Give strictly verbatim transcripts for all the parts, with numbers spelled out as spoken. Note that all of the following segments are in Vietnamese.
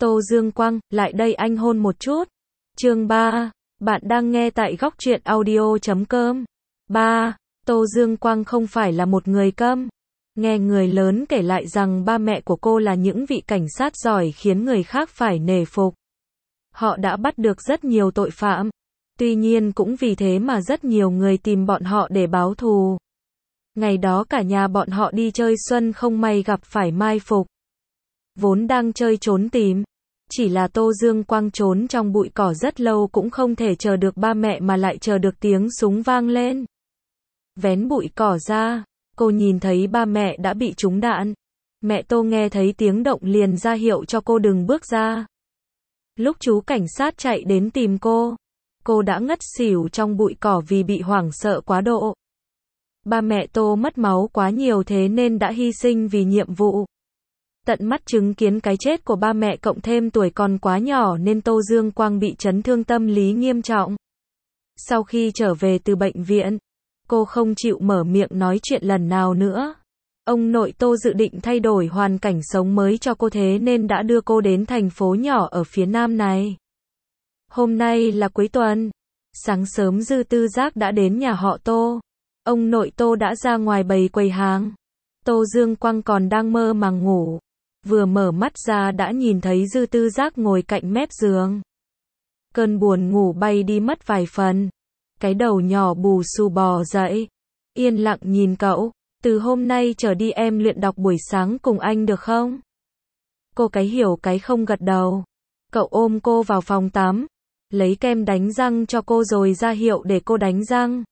Tô Dương Quang, lại đây anh hôn một chút. Chương ba. Bạn đang nghe tại góc truyện audio chấm com. ba. Tô Dương Quang không phải là một người câm. Nghe người lớn kể lại rằng ba mẹ của cô là những vị cảnh sát giỏi khiến người khác phải nể phục. Họ đã bắt được rất nhiều tội phạm. Tuy nhiên cũng vì thế mà rất nhiều người tìm bọn họ để báo thù. Ngày đó cả nhà bọn họ đi chơi xuân không may gặp phải mai phục. Vốn đang chơi trốn tìm. Chỉ là Tô Dương Quang trốn trong bụi cỏ rất lâu cũng không thể chờ được ba mẹ mà lại chờ được tiếng súng vang lên. Vén bụi cỏ ra, cô nhìn thấy ba mẹ đã bị trúng đạn. Mẹ Tô nghe thấy tiếng động liền ra hiệu cho cô đừng bước ra. Lúc chú cảnh sát chạy đến tìm cô, cô đã ngất xỉu trong bụi cỏ vì bị hoảng sợ quá độ. Ba mẹ Tô mất máu quá nhiều thế nên đã hy sinh vì nhiệm vụ. Tận mắt chứng kiến cái chết của ba mẹ cộng thêm tuổi còn quá nhỏ nên Tô Dương Quang bị chấn thương tâm lý nghiêm trọng. Sau khi trở về từ bệnh viện, cô không chịu mở miệng nói chuyện lần nào nữa. Ông nội Tô dự định thay đổi hoàn cảnh sống mới cho cô thế nên đã đưa cô đến thành phố nhỏ ở phía nam này. Hôm nay là cuối tuần. Sáng sớm Dư Tư Giác đã đến nhà họ Tô. Ông nội Tô đã ra ngoài bày quầy hàng. Tô Dương Quang còn đang mơ màng ngủ. Vừa mở mắt ra đã nhìn thấy Dư Tư Giác ngồi cạnh mép giường. Cơn buồn ngủ bay đi mất vài phần. Cái đầu nhỏ bù xù bò dậy. Yên lặng nhìn cậu. Từ hôm nay trở đi em luyện đọc buổi sáng cùng anh được không? Cô cái hiểu cái không gật đầu. Cậu ôm cô vào phòng tắm. Lấy kem đánh răng cho cô rồi ra hiệu để cô đánh răng.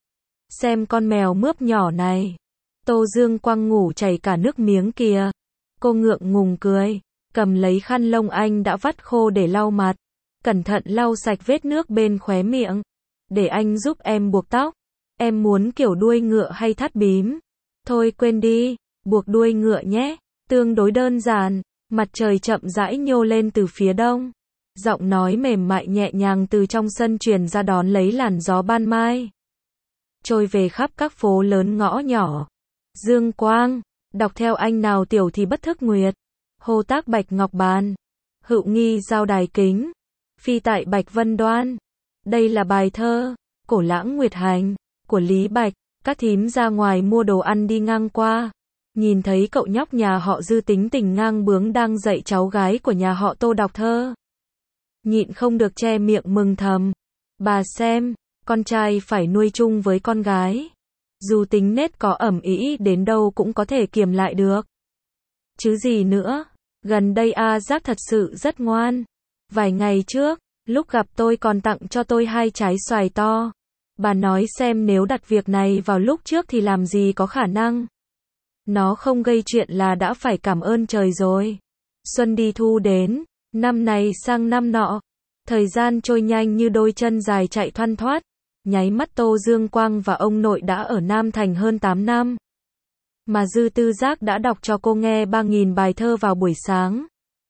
Xem con mèo mướp nhỏ này. Tô Dương Quang ngủ chảy cả nước miếng kìa. Cô ngượng ngùng cười. Cầm lấy khăn lông anh đã vắt khô để lau mặt. Cẩn thận lau sạch vết nước bên khóe miệng. Để anh giúp em buộc tóc. Em muốn kiểu đuôi ngựa hay thắt bím? Thôi quên đi, buộc đuôi ngựa nhé. Tương đối đơn giản. Mặt trời chậm rãi nhô lên từ phía đông. Giọng nói mềm mại nhẹ nhàng từ trong sân truyền ra đón lấy làn gió ban mai. Trôi về khắp các phố lớn ngõ nhỏ. Dương Quang, đọc theo anh nào tiểu thì bất thức nguyệt. Hồ tác bạch ngọc bàn. Hữu nghi giao đài kính. Phi tại bạch vân đoan. Đây là bài thơ, Cổ lãng nguyệt hành, của Lý Bạch. Các thím ra ngoài mua đồ ăn đi ngang qua. Nhìn thấy cậu nhóc nhà họ Dư tính tình ngang bướng đang dạy cháu gái của nhà họ Tô đọc thơ. Nhịn không được che miệng mừng thầm. Bà xem, con trai phải nuôi chung với con gái. Dù tính nết có ẩm ĩ đến đâu cũng có thể kiềm lại được. Chứ gì nữa, gần đây A Giác thật sự rất ngoan. Vài ngày trước, lúc gặp tôi còn tặng cho tôi hai trái xoài to. Bà nói xem nếu đặt việc này vào lúc trước thì làm gì có khả năng. Nó không gây chuyện là đã phải cảm ơn trời rồi. Xuân đi thu đến, năm này sang năm nọ. Thời gian trôi nhanh như đôi chân dài chạy thoăn thoắt. Nháy mắt Tô Dương Quang và ông nội đã ở Nam Thành hơn tám năm. Mà Dư Tư Giác đã đọc cho cô nghe ba nghìn bài thơ vào buổi sáng.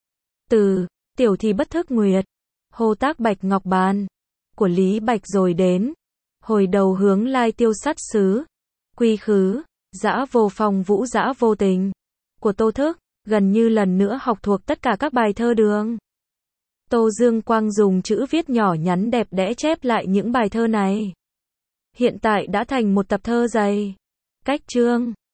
Từ, tiểu thì bất thức nguyệt. Hồ tác bạch ngọc bàn. Của Lý Bạch rồi đến. Hồi đầu hướng lai tiêu sắt xứ. Quy khứ, dã vô phong vũ dã vô tình. Của Tô Thức, gần như lần nữa học thuộc tất cả các bài thơ đường. Tô Dương Quang dùng chữ viết nhỏ nhắn đẹp đẽ chép lại những bài thơ này. Hiện tại đã thành một tập thơ dày. Cách chương